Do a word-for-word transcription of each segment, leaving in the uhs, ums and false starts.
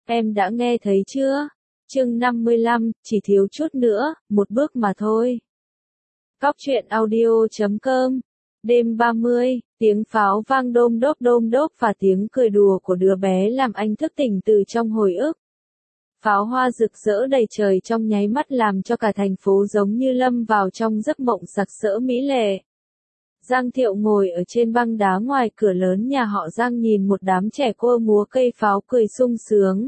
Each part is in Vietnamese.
Em đã nghe thấy chưa? Chương năm mươi lăm, chỉ thiếu chút nữa, một bước mà thôi. Cóc truyện audio chấm com. Đêm ba mươi, tiếng pháo vang đôm đốp đôm đốp và tiếng cười đùa của đứa bé làm anh thức tỉnh từ trong hồi ức. Pháo hoa rực rỡ đầy trời trong nháy mắt làm cho cả thành phố giống như lâm vào trong giấc mộng sặc sỡ mỹ lệ. Giang Thiệu ngồi ở trên băng đá ngoài cửa lớn nhà họ Giang nhìn một đám trẻ cô múa cây pháo cười sung sướng.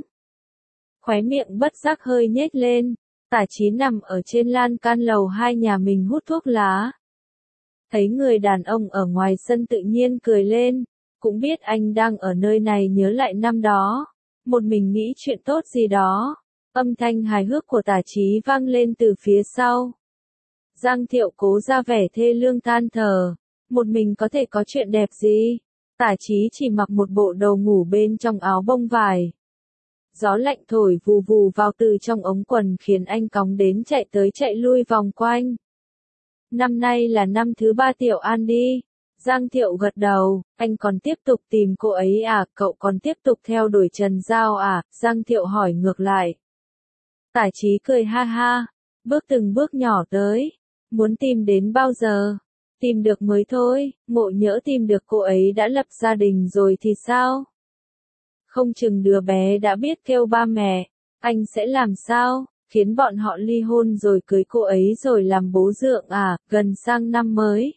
Khóe miệng bất giác hơi nhếch lên, Tả Chí nằm ở trên lan can lầu hai nhà mình hút thuốc lá. Thấy người đàn ông ở ngoài sân tự nhiên cười lên, cũng biết anh đang ở nơi này nhớ lại năm đó, một mình nghĩ chuyện tốt gì đó. Âm thanh hài hước của Tả Chí vang lên từ phía sau. Giang Thiệu cố ra vẻ thê lương than thở, một mình có thể có chuyện đẹp gì? Tả Chí chỉ mặc một bộ đồ ngủ bên trong áo bông vải. Gió lạnh thổi vù vù vào từ trong ống quần khiến anh cóng đến chạy tới chạy lui vòng quanh. Năm nay là năm thứ ba Tiểu An đi. Giang Thiệu gật đầu, anh còn tiếp tục tìm cô ấy à, cậu còn tiếp tục theo đuổi Trần Giao à, Giang Thiệu hỏi ngược lại. Tả Chí cười ha ha, bước từng bước nhỏ tới, muốn tìm đến bao giờ? Tìm được mới thôi, ngộ nhỡ tìm được cô ấy đã lập gia đình rồi thì sao? Không chừng đứa bé đã biết kêu ba mẹ, anh sẽ làm sao? Khiến bọn họ ly hôn rồi cưới cô ấy rồi làm bố dượng à, gần sang năm mới.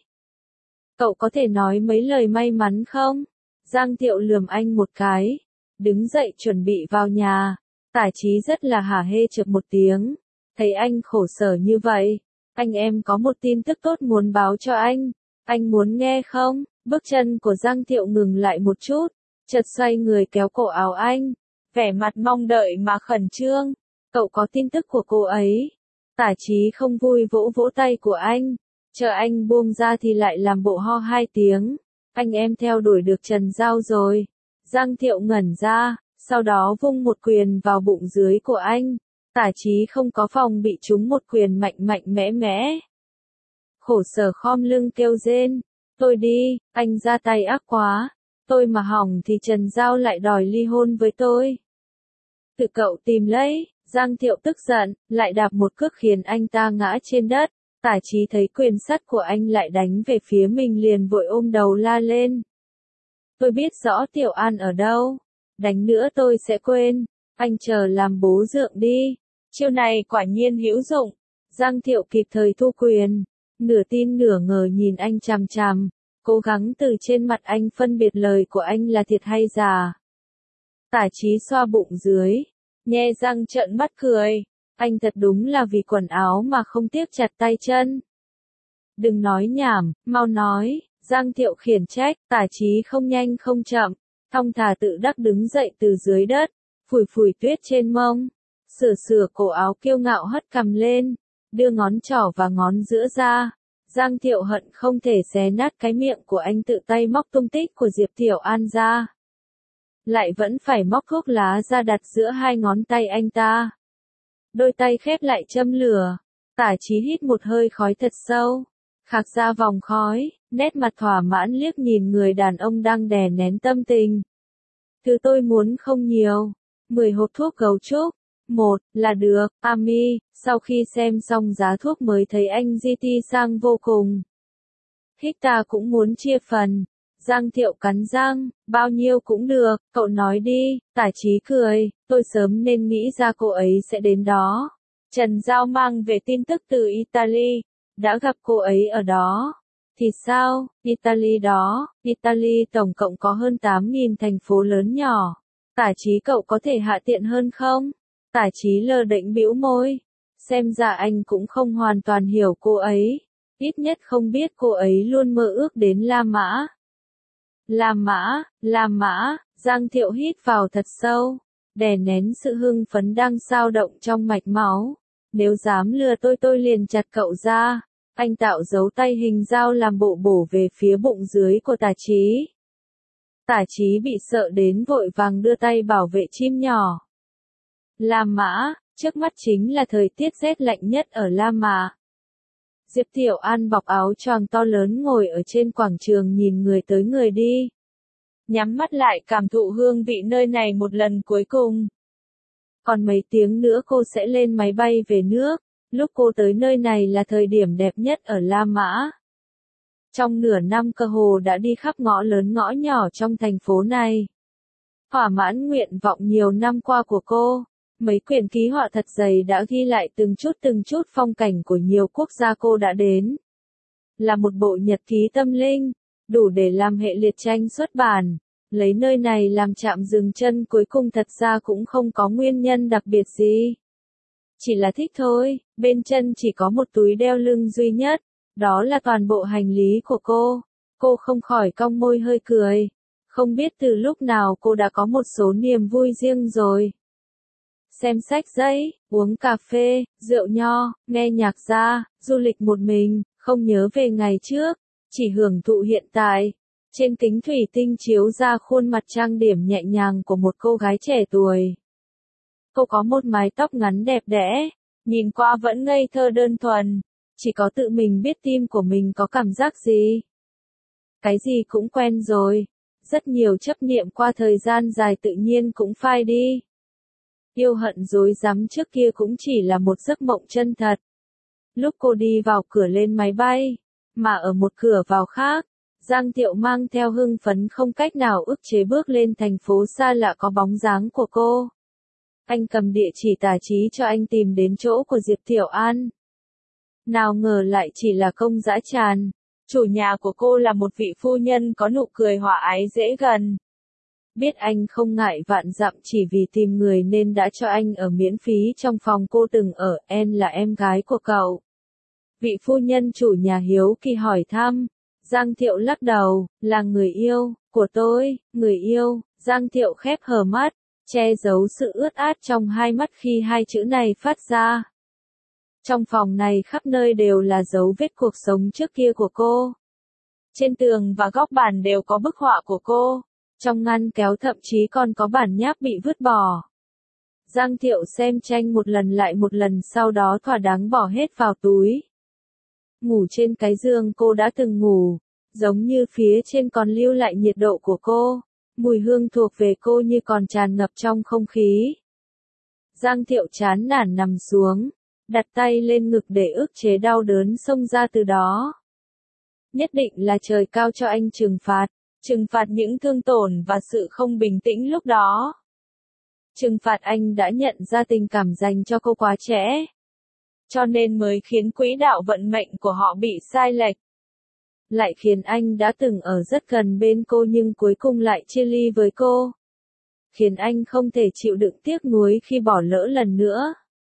Cậu có thể nói mấy lời may mắn không? Giang Thiệu lườm anh một cái, đứng dậy chuẩn bị vào nhà. Tả Chí rất là hả hê chợp một tiếng, thấy anh khổ sở như vậy, anh em có một tin tức tốt muốn báo cho anh, anh muốn nghe không? Bước chân của Giang Thiệu ngừng lại một chút, chợt xoay người kéo cổ áo anh, vẻ mặt mong đợi mà khẩn trương. Cậu có tin tức của cô ấy? Tả Chí không vui vỗ vỗ tay của anh, chờ anh buông ra thì lại làm bộ ho hai tiếng. Anh em theo đuổi được Trần Giao rồi. Giang Thiệu ngẩn ra, sau đó vung một quyền vào bụng dưới của anh. Tả Chí không có phòng bị trúng một quyền mạnh mạnh mẽ mẽ. Khổ sở khom lưng kêu rên, tôi đi, anh ra tay ác quá. Tôi mà hỏng thì Trần Giao lại đòi ly hôn với tôi. Tự cậu tìm lấy. Giang Thiệu tức giận, lại đạp một cước khiến anh ta ngã trên đất. Tả Chí thấy quyền sắt của anh lại đánh về phía mình liền vội ôm đầu la lên. Tôi biết rõ Tiểu An ở đâu. Đánh nữa tôi sẽ quên. Anh chờ làm bố dượng đi. Chiêu này quả nhiên hữu dụng. Giang Thiệu kịp thời thu quyền. Nửa tin nửa ngờ nhìn anh chằm chằm. Cố gắng từ trên mặt anh phân biệt lời của anh là thiệt hay giả. Tả Chí xoa bụng dưới, nhe răng trợn mắt cười. Anh thật đúng là vì quần áo mà không tiếc chặt tay chân. Đừng nói nhảm, mau nói. Giang Thiệu khiển trách. Tả Chí không nhanh không chậm, thong thả tự đắc đứng dậy từ dưới đất, phủi phủi tuyết trên mông, sửa sửa cổ áo kiêu ngạo hất cằm lên, đưa ngón trỏ và ngón giữa ra. Giang Thiệu hận không thể xé nát cái miệng của anh, tự tay móc tung tích của Diệp Tiểu An ra. Lại vẫn phải móc thuốc lá ra đặt giữa hai ngón tay anh ta. Đôi tay khép lại châm lửa. Tả Chí hít một hơi khói thật sâu, khạc ra vòng khói, nét mặt thỏa mãn liếc nhìn người đàn ông đang đè nén tâm tình. Thứ tôi muốn không nhiều, mười hộp thuốc gấu trúc. Một, là được, Ami. Sau khi xem xong giá thuốc mới thấy anh giê tê sang vô cùng. Thích ta cũng muốn chia phần. Giang Thiệu cắn răng, bao nhiêu cũng được, cậu nói đi. Tả Chí cười, tôi sớm nên nghĩ ra cô ấy sẽ đến đó. Trần Giao mang về tin tức từ Italy, đã gặp cô ấy ở đó. Thì sao, Italy đó, Italy tổng cộng có hơn tám nghìn thành phố lớn nhỏ. Tả Chí cậu có thể hạ tiện hơn không? Tả Chí lơ đễnh bĩu môi. Xem ra anh cũng không hoàn toàn hiểu cô ấy. Ít nhất không biết cô ấy luôn mơ ước đến La Mã. La Mã, La Mã, Giang Thiệu hít vào thật sâu, đè nén sự hưng phấn đang xao động trong mạch máu. Nếu dám lừa tôi tôi liền chặt cậu ra. Anh tạo dấu tay hình dao làm bộ bổ về phía bụng dưới của Tả Chí. Tả Chí bị sợ đến vội vàng đưa tay bảo vệ chim nhỏ. La Mã, trước mắt chính là thời tiết rét lạnh nhất ở La Mã. Diệp Tiểu An bọc áo choàng to lớn ngồi ở trên quảng trường nhìn người tới người đi. Nhắm mắt lại cảm thụ hương vị nơi này một lần cuối cùng. Còn mấy tiếng nữa cô sẽ lên máy bay về nước, lúc cô tới nơi này là thời điểm đẹp nhất ở La Mã. Trong nửa năm cơ hồ đã đi khắp ngõ lớn ngõ nhỏ trong thành phố này. Thỏa mãn nguyện vọng nhiều năm qua của cô, mấy quyển ký họa thật dày đã ghi lại từng chút từng chút phong cảnh của nhiều quốc gia cô đã đến. Là một bộ nhật ký tâm linh, đủ để làm hệ liệt tranh xuất bản. Lấy nơi này làm trạm dừng chân cuối cùng thật ra cũng không có nguyên nhân đặc biệt gì. Chỉ là thích thôi, bên chân chỉ có một túi đeo lưng duy nhất, đó là toàn bộ hành lý của cô. Cô không khỏi cong môi hơi cười. Không biết từ lúc nào cô đã có một số niềm vui riêng rồi. Xem sách giấy, uống cà phê, rượu nho, nghe nhạc ra, du lịch một mình, không nhớ về ngày trước, chỉ hưởng thụ hiện tại. Trên kính thủy tinh chiếu ra khuôn mặt trang điểm nhẹ nhàng của một cô gái trẻ tuổi. Cô có một mái tóc ngắn đẹp đẽ, nhìn qua vẫn ngây thơ đơn thuần, chỉ có tự mình biết tim của mình có cảm giác gì. Cái gì cũng quen rồi, rất nhiều chấp niệm qua thời gian dài tự nhiên cũng phai đi. Yêu hận dối rắm trước kia cũng chỉ là một giấc mộng chân thật. Lúc cô đi vào cửa lên máy bay, mà ở một cửa vào khác, Giang Thiệu mang theo hưng phấn không cách nào ức chế bước lên thành phố xa lạ có bóng dáng của cô. Anh cầm địa chỉ tả trí cho anh tìm đến chỗ của Diệp Thiệu An. Nào ngờ lại chỉ là công dã tràn. Chủ nhà của cô là một vị phu nhân có nụ cười hòa ái dễ gần. Biết anh không ngại vạn dặm chỉ vì tìm người nên đã cho anh ở miễn phí trong phòng cô từng ở. Em là em gái của cậu. Vị phu nhân chủ nhà hiếu kỳ hỏi thăm. Giang Thiệu lắc đầu, là người yêu của tôi, người yêu. Giang Thiệu khép hờ mắt, che giấu sự ướt át trong hai mắt khi hai chữ này phát ra. Trong phòng này khắp nơi đều là dấu vết cuộc sống trước kia của cô. Trên tường và góc bàn đều có bức họa của cô. Trong ngăn kéo thậm chí còn có bản nháp bị vứt bỏ. Giang Thiệu xem tranh một lần lại một lần sau đó thỏa đáng bỏ hết vào túi. Ngủ trên cái giường cô đã từng ngủ, giống như phía trên còn lưu lại nhiệt độ của cô. Mùi hương thuộc về cô như còn tràn ngập trong không khí. Giang Thiệu chán nản nằm xuống, đặt tay lên ngực để ức chế đau đớn xông ra từ đó. Nhất định là trời cao cho anh trừng phạt, trừng phạt những thương tổn và sự không bình tĩnh lúc đó. Trừng phạt anh đã nhận ra tình cảm dành cho cô quá trễ. Cho nên mới khiến quỹ đạo vận mệnh của họ bị sai lệch. Lại khiến anh đã từng ở rất gần bên cô nhưng cuối cùng lại chia ly với cô. Khiến anh không thể chịu đựng tiếc nuối khi bỏ lỡ lần nữa.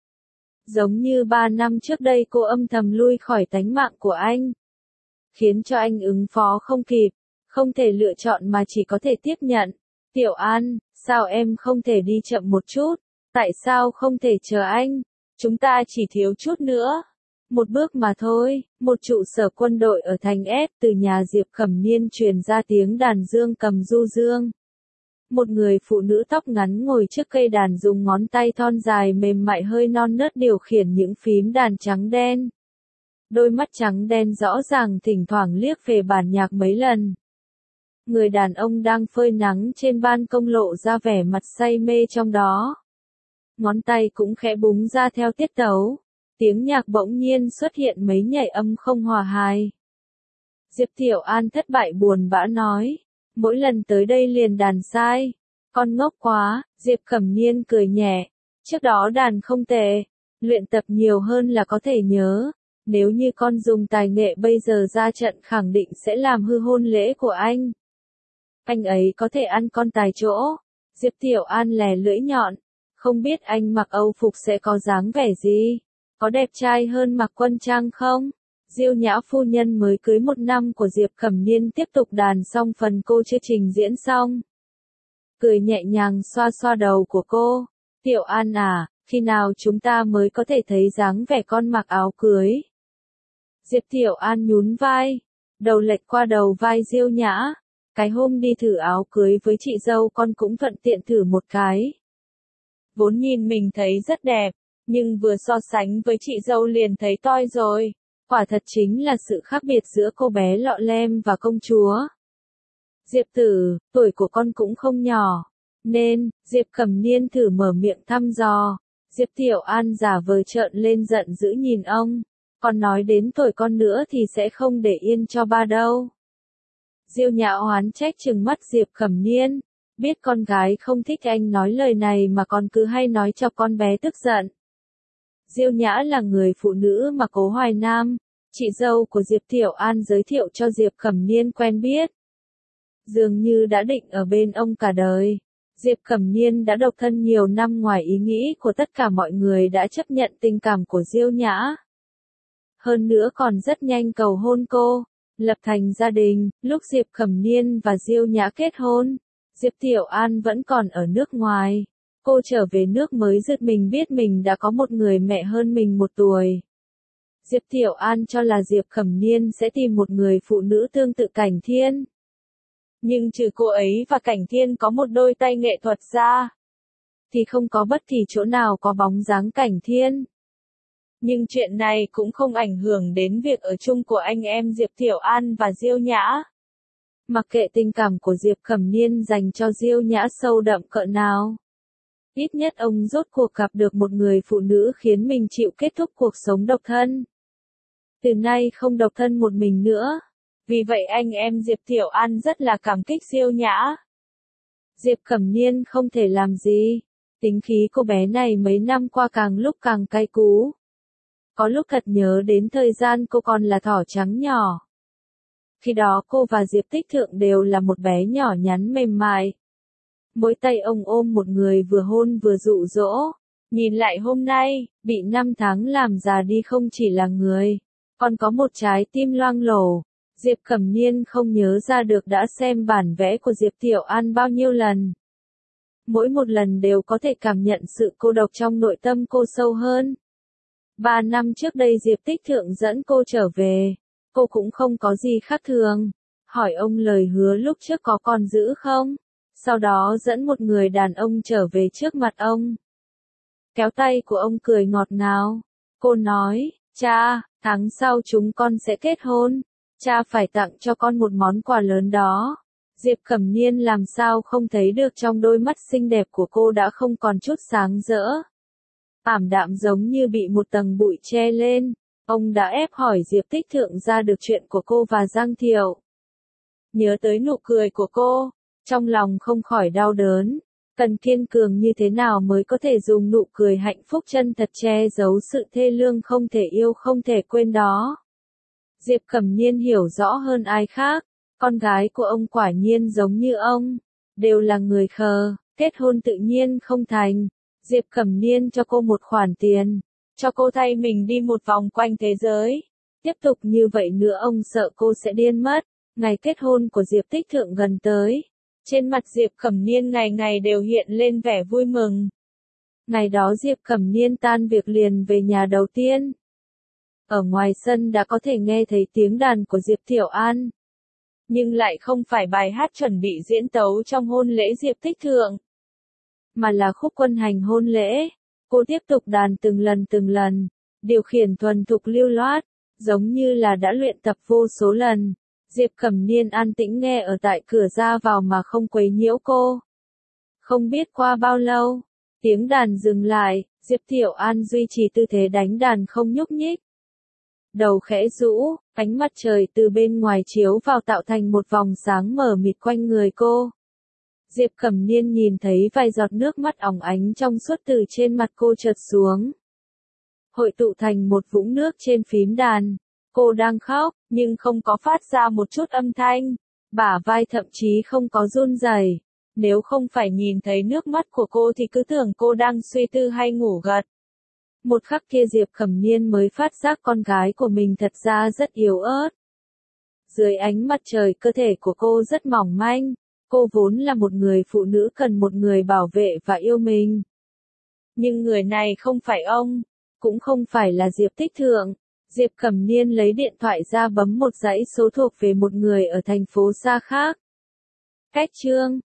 Giống như ba năm trước đây cô âm thầm lui khỏi tánh mạng của anh. Khiến cho anh ứng phó không kịp, không thể lựa chọn mà chỉ có thể tiếp nhận. Tiểu An, sao em không thể đi chậm một chút? Tại sao không thể chờ anh? Chúng ta chỉ thiếu chút nữa. Một bước mà thôi, một trụ sở quân đội ở thành S từ nhà Diệp Khẩm Niên truyền ra tiếng đàn dương cầm du dương. Một người phụ nữ tóc ngắn ngồi trước cây đàn dùng ngón tay thon dài mềm mại hơi non nớt điều khiển những phím đàn trắng đen. Đôi mắt trắng đen rõ ràng thỉnh thoảng liếc về bản nhạc mấy lần. Người đàn ông đang phơi nắng trên ban công lộ ra vẻ mặt say mê trong đó. Ngón tay cũng khẽ búng ra theo tiết tấu. Tiếng nhạc bỗng nhiên xuất hiện mấy nhảy âm không hòa hài. Diệp Thiệu An thất bại buồn bã nói. Mỗi lần tới đây liền đàn sai. Con ngốc quá, Diệp Khẩm Niên cười nhẹ. Trước đó đàn không tệ. Luyện tập nhiều hơn là có thể nhớ. Nếu như con dùng tài nghệ bây giờ ra trận khẳng định sẽ làm hư hôn lễ của anh. Anh ấy có thể ăn con tài chỗ. Diệp Thiệu An lè lưỡi nhọn. Không biết anh mặc Âu phục sẽ có dáng vẻ gì? Có đẹp trai hơn mặc quân trang không? Diêu Nhã phu nhân mới cưới một năm của Diệp Khẩm Niên tiếp tục đàn xong phần cô chưa trình diễn xong. Cười nhẹ nhàng xoa xoa đầu của cô. Tiểu An à, khi nào chúng ta mới có thể thấy dáng vẻ con mặc áo cưới? Diệp Thiệu An nhún vai. Đầu lệch qua đầu vai Diêu Nhã. Cái hôm đi thử áo cưới với chị dâu con cũng thuận tiện thử một cái. Vốn nhìn mình thấy rất đẹp, nhưng vừa so sánh với chị dâu liền thấy toi rồi. Quả thật chính là sự khác biệt giữa cô bé lọ lem và công chúa. Diệp Tử, tuổi của con cũng không nhỏ. Nên, Diệp Cẩm Niên thử mở miệng thăm dò. Diệp Tiểu An giả vờ trợn lên giận dữ nhìn ông. Còn nói đến tuổi con nữa thì sẽ không để yên cho ba đâu. Diêu Nhã oán trách trừng mắt Diệp Cẩm Niên. Biết con gái không thích anh nói lời này mà còn cứ hay nói cho con bé tức giận. Diêu Nhã là người phụ nữ mà Cố Hoài Nam, chị dâu của Diệp Tiểu An giới thiệu cho Diệp Cẩm Niên quen biết. Dường như đã định ở bên ông cả đời. Diệp Cẩm Niên đã độc thân nhiều năm, ngoài ý nghĩ của tất cả mọi người đã chấp nhận tình cảm của Diêu Nhã. Hơn nữa còn rất nhanh cầu hôn cô, lập thành gia đình. Lúc Diệp Cẩm Niên và Diêu Nhã kết hôn, Diệp Tiểu An vẫn còn ở nước ngoài. Cô trở về nước mới giật mình biết mình đã có một người mẹ hơn mình một tuổi. Diệp Tiểu An cho là Diệp Cẩm Niên sẽ tìm một người phụ nữ tương tự Cảnh Thiên. Nhưng trừ cô ấy và Cảnh Thiên có một đôi tay nghệ thuật ra, thì không có bất kỳ chỗ nào có bóng dáng Cảnh Thiên. Nhưng chuyện này cũng không ảnh hưởng đến việc ở chung của anh em Diệp Tiểu An và Diêu Nhã. Mặc kệ tình cảm của Diệp Cẩm Niên dành cho Diêu Nhã sâu đậm cỡ nào, ít nhất ông rốt cuộc gặp được một người phụ nữ khiến mình chịu kết thúc cuộc sống độc thân. Từ nay không độc thân một mình nữa. Vì vậy anh em Diệp Tiểu An rất là cảm kích Diêu Nhã. Diệp Cẩm Niên không thể làm gì. Tính khí cô bé này mấy năm qua càng lúc càng cay cú. Có lúc thật nhớ đến thời gian cô còn là thỏ trắng nhỏ. Khi đó cô và Diệp Tích Thượng đều là một bé nhỏ nhắn mềm mại. Mỗi tay ông ôm một người vừa hôn vừa dụ dỗ. Nhìn lại hôm nay, bị năm tháng làm già đi không chỉ là người, còn có một trái tim loang lổ. Diệp Cẩm Niên không nhớ ra được đã xem bản vẽ của Diệp Tiểu An bao nhiêu lần. Mỗi một lần đều có thể cảm nhận sự cô độc trong nội tâm cô sâu hơn. Ba năm trước đây Diệp Tích Thượng dẫn cô trở về. Cô cũng không có gì khác thường. Hỏi ông lời hứa lúc trước có còn giữ không? Sau đó dẫn một người đàn ông trở về trước mặt ông. Kéo tay của ông cười ngọt ngào. Cô nói, cha, tháng sau chúng con sẽ kết hôn. Cha phải tặng cho con một món quà lớn đó. Diệp Cẩm Niên làm sao không thấy được trong đôi mắt xinh đẹp của cô đã không còn chút sáng rỡ. Ảm đạm giống như bị một tầng bụi che lên. Ông đã ép hỏi Diệp Tích Thượng ra được chuyện của cô và Giang Thiệu. Nhớ tới nụ cười của cô, trong lòng không khỏi đau đớn. Cần kiên cường như thế nào mới có thể dùng nụ cười hạnh phúc chân thật che giấu sự thê lương không thể yêu không thể quên đó. Diệp Cẩm Niên hiểu rõ hơn ai khác, con gái của ông quả nhiên giống như ông, đều là người khờ, kết hôn tự nhiên không thành. Diệp Cẩm Niên cho cô một khoản tiền, cho cô thay mình đi một vòng quanh thế giới. Tiếp tục như vậy nữa ông sợ cô sẽ điên mất. Ngày kết hôn của Diệp Tích Thượng gần tới. Trên mặt Diệp Cẩm Niên ngày ngày đều hiện lên vẻ vui mừng. Ngày đó Diệp Cẩm Niên tan việc liền về nhà đầu tiên. Ở ngoài sân đã có thể nghe thấy tiếng đàn của Diệp Tiểu An. Nhưng lại không phải bài hát chuẩn bị diễn tấu trong hôn lễ Diệp Tích Thượng, mà là khúc quân hành hôn lễ. Cô tiếp tục đàn từng lần từng lần, điều khiển thuần thục lưu loát, giống như là đã luyện tập vô số lần. Diệp Cẩm Niên an tĩnh nghe ở tại cửa ra vào mà không quấy nhiễu cô. Không biết qua bao lâu, tiếng đàn dừng lại, Diệp Tiểu An duy trì tư thế đánh đàn không nhúc nhích. Đầu khẽ rũ, ánh mặt trời từ bên ngoài chiếu vào tạo thành một vòng sáng mờ mịt quanh người cô. Diệp Cẩm Niên nhìn thấy vài giọt nước mắt óng ánh trong suốt từ trên mặt cô trượt xuống, hội tụ thành một vũng nước trên phím đàn. Cô đang khóc, nhưng không có phát ra một chút âm thanh, bả vai thậm chí không có run rẩy. Nếu không phải nhìn thấy nước mắt của cô thì cứ tưởng cô đang suy tư hay ngủ gật. Một khắc kia Diệp Cẩm Niên mới phát giác con gái của mình thật ra rất yếu ớt. Dưới ánh mặt trời cơ thể của cô rất mỏng manh, cô vốn là một người phụ nữ cần một người bảo vệ và yêu mình. Nhưng người này không phải ông, cũng không phải là Diệp Tích Thượng. Diệp Cẩm Niên lấy điện thoại ra bấm một dãy số thuộc về một người ở thành phố xa khác. Cách chương